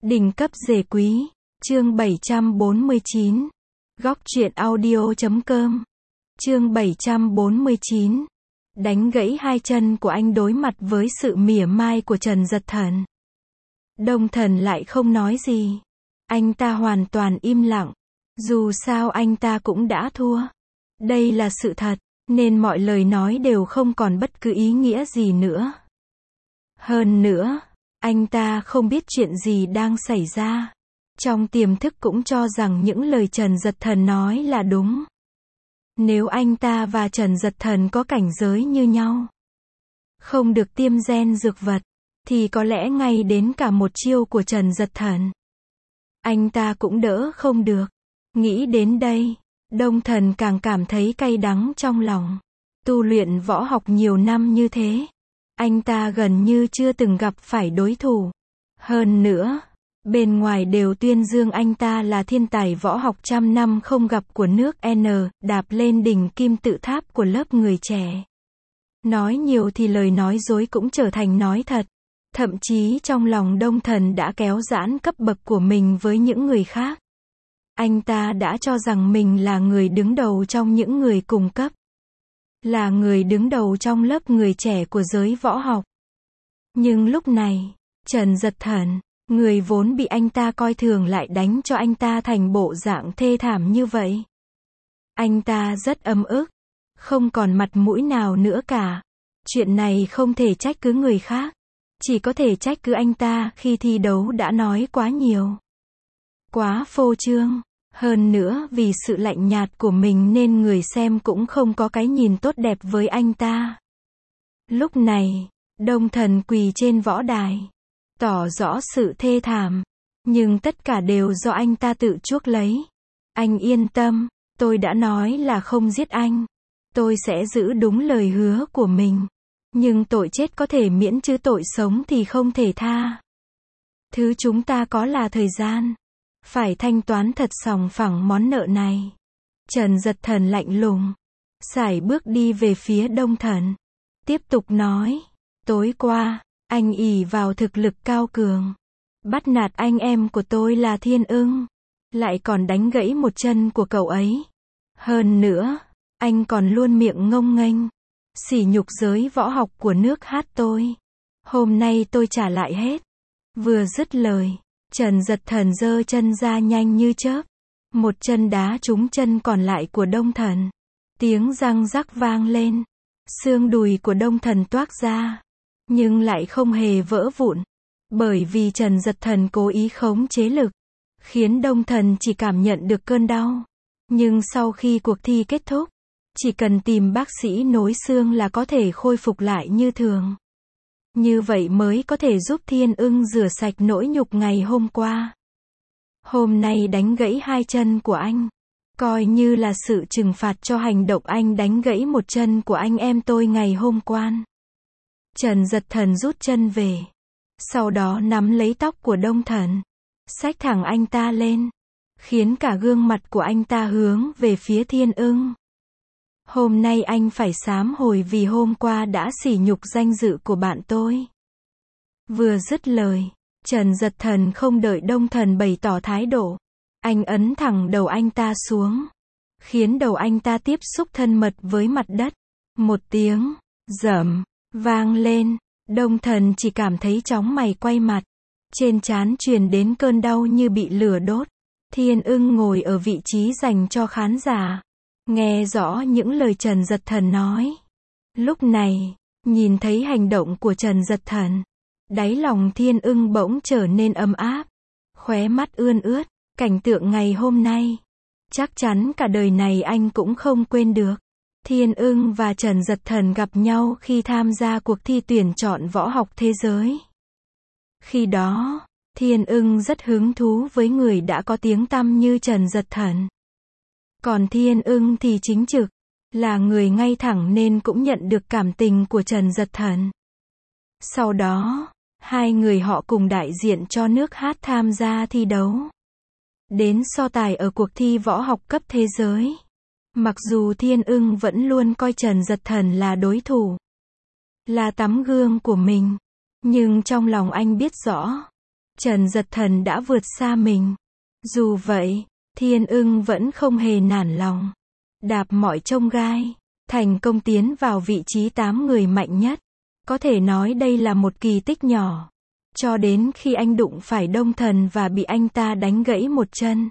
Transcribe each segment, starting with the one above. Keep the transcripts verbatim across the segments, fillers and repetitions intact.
Đỉnh cấp rể quý, chương bảy trăm bốn mươi chín. Góc truyện audio chấm com. Chương bảy trăm bốn mươi chín. Đánh gãy hai chân của anh đối mặt với sự mỉa mai của Trần Dật Thần. Đông Thần lại không nói gì. Anh ta hoàn toàn im lặng. Dù sao anh ta cũng đã thua. Đây là sự thật, nên mọi lời nói đều không còn bất cứ ý nghĩa gì nữa. Hơn nữa, anh ta không biết chuyện gì đang xảy ra. Trong tiềm thức cũng cho rằng những lời Trần Dật Thần nói là đúng. Nếu anh ta và Trần Dật Thần có cảnh giới như nhau, không được tiêm gen dược vật, thì có lẽ ngay đến cả một chiêu của Trần Dật Thần, anh ta cũng đỡ không được. Nghĩ đến đây, Đông Thần càng cảm thấy cay đắng trong lòng. Tu luyện võ học nhiều năm như thế, anh ta gần như chưa từng gặp phải đối thủ. Hơn nữa, bên ngoài đều tuyên dương anh ta là thiên tài võ học trăm năm không gặp của nước N, đạp lên đỉnh kim tự tháp của lớp người trẻ. Nói nhiều thì lời nói dối cũng trở thành nói thật. Thậm chí trong lòng Đông Thần đã kéo giãn cấp bậc của mình với những người khác. Anh ta đã cho rằng mình là người đứng đầu trong những người cùng cấp. Là người đứng đầu trong lớp người trẻ của giới võ học. Nhưng lúc này, Trần Dật Thần, người vốn bị anh ta coi thường lại đánh cho anh ta thành bộ dạng thê thảm như vậy. Anh ta rất ấm ức, không còn mặt mũi nào nữa cả. Chuyện này không thể trách cứ người khác, chỉ có thể trách cứ anh ta khi thi đấu đã nói quá nhiều. Quá phô trương, hơn nữa vì sự lạnh nhạt của mình nên người xem cũng không có cái nhìn tốt đẹp với anh ta. Lúc này, Đông Thần quỳ trên võ đài, tỏ rõ sự thê thảm, nhưng tất cả đều do anh ta tự chuốc lấy. Anh yên tâm, tôi đã nói là không giết anh. Tôi sẽ giữ đúng lời hứa của mình. Nhưng tội chết có thể miễn chứ tội sống thì không thể tha. Thứ chúng ta có là thời gian. Phải thanh toán thật sòng phẳng món nợ này. Trần Dật Thần lạnh lùng, sải bước đi về phía Đông Thần. Tiếp tục nói, tối qua, anh ỷ vào thực lực cao cường, bắt nạt anh em của tôi là Thiên Ưng, lại còn đánh gãy một chân của cậu ấy. Hơn nữa, anh còn luôn miệng ngông nghênh, sỉ nhục giới võ học của nước hát tôi. Hôm nay tôi trả lại hết. Vừa dứt lời, Trần Dật Thần giơ chân ra nhanh như chớp. Một chân đá trúng chân còn lại của Đông Thần. Tiếng răng rắc vang lên. Xương đùi của Đông Thần toác ra. Nhưng lại không hề vỡ vụn. Bởi vì Trần Dật Thần cố ý khống chế lực, khiến Đông Thần chỉ cảm nhận được cơn đau. Nhưng sau khi cuộc thi kết thúc, chỉ cần tìm bác sĩ nối xương là có thể khôi phục lại như thường. Như vậy mới có thể giúp Thiên Ưng rửa sạch nỗi nhục ngày hôm qua. Hôm nay đánh gãy hai chân của anh, coi như là sự trừng phạt cho hành động anh đánh gãy một chân của anh em tôi ngày hôm qua. Trần Dật Thần rút chân về, sau đó nắm lấy tóc của Đông Thần, xách thẳng anh ta lên, khiến cả gương mặt của anh ta hướng về phía Thiên Ưng. Hôm nay anh phải sám hối vì hôm qua đã sỉ nhục danh dự của bạn tôi. Vừa dứt lời, Trần Dật Thần không đợi Đông Thần bày tỏ thái độ. Anh ấn thẳng đầu anh ta xuống, khiến đầu anh ta tiếp xúc thân mật với mặt đất. Một tiếng rầm vang lên, Đông Thần chỉ cảm thấy chóng mày quay mặt. Trên trán truyền đến cơn đau như bị lửa đốt. Thiên Ưng ngồi ở vị trí dành cho khán giả, nghe rõ những lời Trần Dật Thần nói. Lúc này, nhìn thấy hành động của Trần Dật Thần, đáy lòng Thiên Ưng bỗng trở nên ấm áp, khóe mắt ươn ướt. Cảnh tượng ngày hôm nay, chắc chắn cả đời này anh cũng không quên được. Thiên Ưng và Trần Dật Thần gặp nhau khi tham gia cuộc thi tuyển chọn võ học thế giới. Khi đó, Thiên Ưng rất hứng thú với người đã có tiếng tăm như Trần Dật Thần. Còn Thiên Ưng thì chính trực, là người ngay thẳng nên cũng nhận được cảm tình của Trần Dật Thần. Sau đó, hai người họ cùng đại diện cho nước hát tham gia thi đấu. Đến so tài ở cuộc thi võ học cấp thế giới. Mặc dù Thiên Ưng vẫn luôn coi Trần Dật Thần là đối thủ, là tấm gương của mình, nhưng trong lòng anh biết rõ, Trần Giật Thần đã vượt xa mình. Dù vậy, Thiên Ưng vẫn không hề nản lòng. Đạp mọi chông gai, thành công tiến vào vị trí tám người mạnh nhất. Có thể nói đây là một kỳ tích nhỏ. Cho đến khi anh đụng phải Đông Thần và bị anh ta đánh gãy một chân.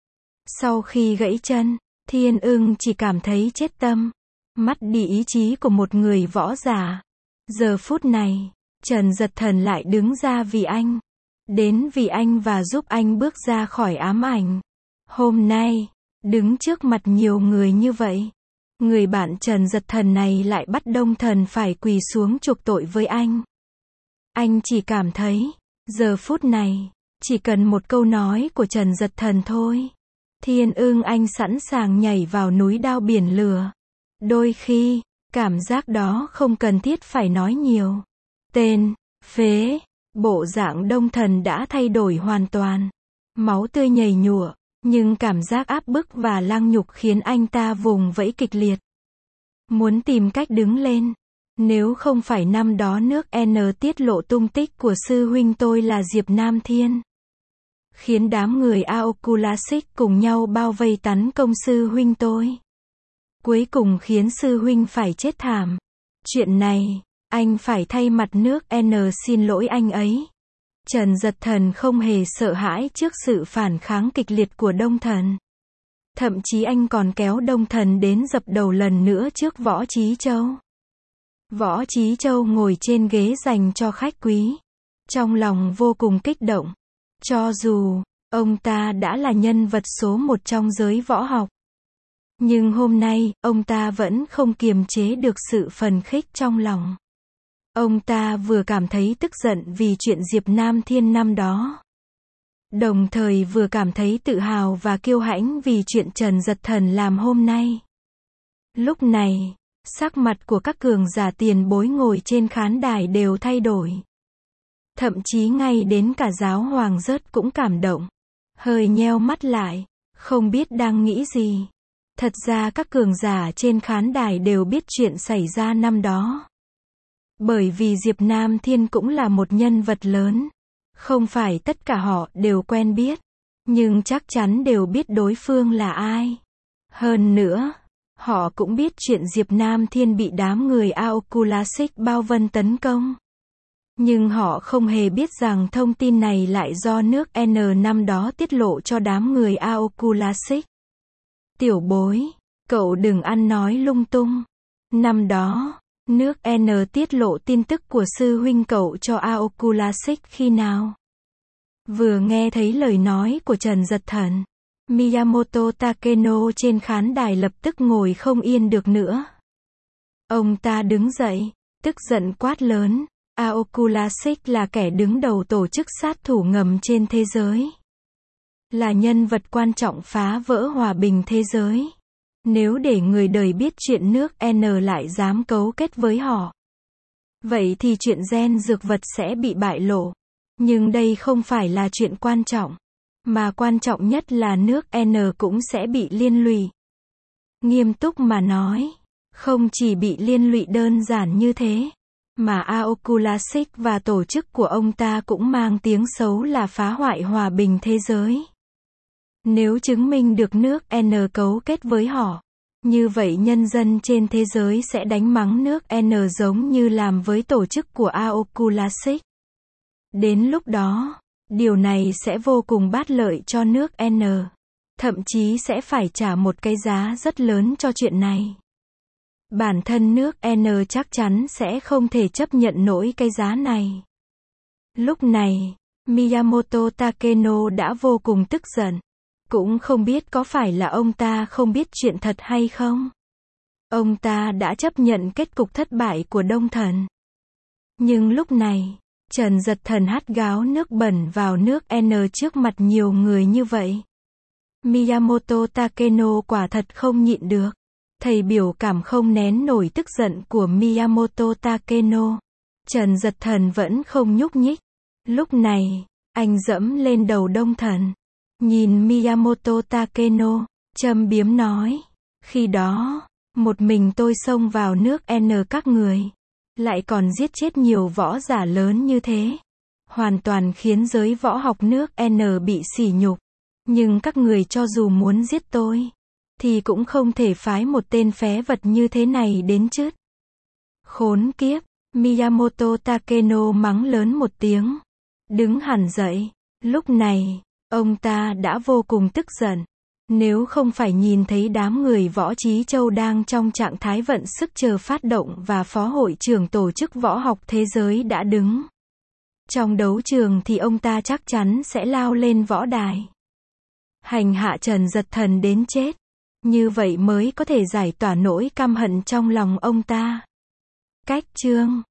Sau khi gãy chân, Thiên Ưng chỉ cảm thấy chết tâm. Mất đi ý chí của một người võ giả. Giờ phút này, Trần Giật Thần lại đứng ra vì anh. Đến vì anh và giúp anh bước ra khỏi ám ảnh. Hôm nay, đứng trước mặt nhiều người như vậy, người bạn Trần Giật Thần này lại bắt Đông Thần phải quỳ xuống chuộc tội với anh. Anh chỉ cảm thấy, giờ phút này, chỉ cần một câu nói của Trần Giật Thần thôi. Thiên Ưng anh sẵn sàng nhảy vào núi đao biển lửa. Đôi khi, cảm giác đó không cần thiết phải nói nhiều. Tên, phế, bộ dạng Đông Thần đã thay đổi hoàn toàn. Máu tươi nhầy nhụa, nhưng cảm giác áp bức và lang nhục khiến anh ta vùng vẫy kịch liệt. Muốn tìm cách đứng lên. Nếu không phải năm đó nước N tiết lộ tung tích của sư huynh tôi là Diệp Nam Thiên. Khiến đám người Aoculasic cùng nhau bao vây tấn công sư huynh tôi. Cuối cùng khiến sư huynh phải chết thảm. Chuyện này, anh phải thay mặt nước N xin lỗi anh ấy. Trần Giật Thần không hề sợ hãi trước sự phản kháng kịch liệt của Đông Thần. Thậm chí anh còn kéo Đông Thần đến dập đầu lần nữa trước Võ Chí Châu. Võ Chí Châu ngồi trên ghế dành cho khách quý. Trong lòng vô cùng kích động. Cho dù, ông ta đã là nhân vật số một trong giới võ học. Nhưng hôm nay, ông ta vẫn không kiềm chế được sự phấn khích trong lòng. Ông ta vừa cảm thấy tức giận vì chuyện Diệp Nam Thiên năm đó. Đồng thời vừa cảm thấy tự hào và kiêu hãnh vì chuyện Trần Giật Thần làm hôm nay. Lúc này, sắc mặt của các cường giả tiền bối ngồi trên khán đài đều thay đổi. Thậm chí ngay đến cả giáo hoàng rớt cũng cảm động. Hơi nheo mắt lại, không biết đang nghĩ gì. Thật ra các cường giả trên khán đài đều biết chuyện xảy ra năm đó. Bởi vì Diệp Nam Thiên cũng là một nhân vật lớn. Không phải tất cả họ đều quen biết. Nhưng chắc chắn đều biết đối phương là ai. Hơn nữa, họ cũng biết chuyện Diệp Nam Thiên bị đám người Aoculasic bao vây tấn công. Nhưng họ không hề biết rằng thông tin này lại do nước N năm đó tiết lộ cho đám người Aoculasic. Tiểu bối, cậu đừng ăn nói lung tung. Năm đó, nước N tiết lộ tin tức của sư huynh cậu cho Aoculasic khi nào? Vừa nghe thấy lời nói của Trần Giật Thần, Miyamoto Takeno trên khán đài lập tức ngồi không yên được nữa. Ông ta đứng dậy, tức giận quát lớn, Aoculasic là kẻ đứng đầu tổ chức sát thủ ngầm trên thế giới. Là nhân vật quan trọng phá vỡ hòa bình thế giới. Nếu để người đời biết chuyện nước N lại dám cấu kết với họ, vậy thì chuyện gen dược vật sẽ bị bại lộ. Nhưng đây không phải là chuyện quan trọng. Mà quan trọng nhất là nước N cũng sẽ bị liên lụy. Nghiêm túc mà nói, không chỉ bị liên lụy đơn giản như thế, mà Aoculasic và tổ chức của ông ta cũng mang tiếng xấu là phá hoại hòa bình thế giới. Nếu chứng minh được nước N cấu kết với họ, như vậy nhân dân trên thế giới sẽ đánh mắng nước N giống như làm với tổ chức của Aoculasic. Đến lúc đó, điều này sẽ vô cùng bát lợi cho nước N. Thậm chí sẽ phải trả một cái giá rất lớn cho chuyện này. Bản thân nước N chắc chắn sẽ không thể chấp nhận nổi cái giá này. Lúc này, Miyamoto Takeno đã vô cùng tức giận. Cũng không biết có phải là ông ta không biết chuyện thật hay không. Ông ta đã chấp nhận kết cục thất bại của Đông Thần. Nhưng lúc này, Trần Giật Thần hắt gáo nước bẩn vào nước N trước mặt nhiều người như vậy. Miyamoto Takeno quả thật không nhịn được. Thầy biểu cảm không nén nổi tức giận của Miyamoto Takeno. Trần Giật Thần vẫn không nhúc nhích. Lúc này, anh dẫm lên đầu Đông Thần. Nhìn Miyamoto Takeno, châm biếm nói. Khi đó, một mình tôi xông vào nước N các người. Lại còn giết chết nhiều võ giả lớn như thế. hoàn toàn khiến giới võ học nước N bị sỉ nhục. Nhưng các người cho dù muốn giết tôi, thì cũng không thể phái một tên phế vật như thế này đến chứ. Khốn kiếp, Miyamoto Takeno mắng lớn một tiếng. Đứng hẳn dậy. Lúc này, ông ta đã vô cùng tức giận. Nếu không phải nhìn thấy đám người Võ Trí Châu đang trong trạng thái vận sức chờ phát động và phó hội trưởng tổ chức võ học thế giới đã đứng trong đấu trường thì ông ta chắc chắn sẽ lao lên võ đài, hành hạ Trần Giật Thần đến chết. Như vậy mới có thể giải tỏa nỗi căm hận trong lòng ông ta. Cách chương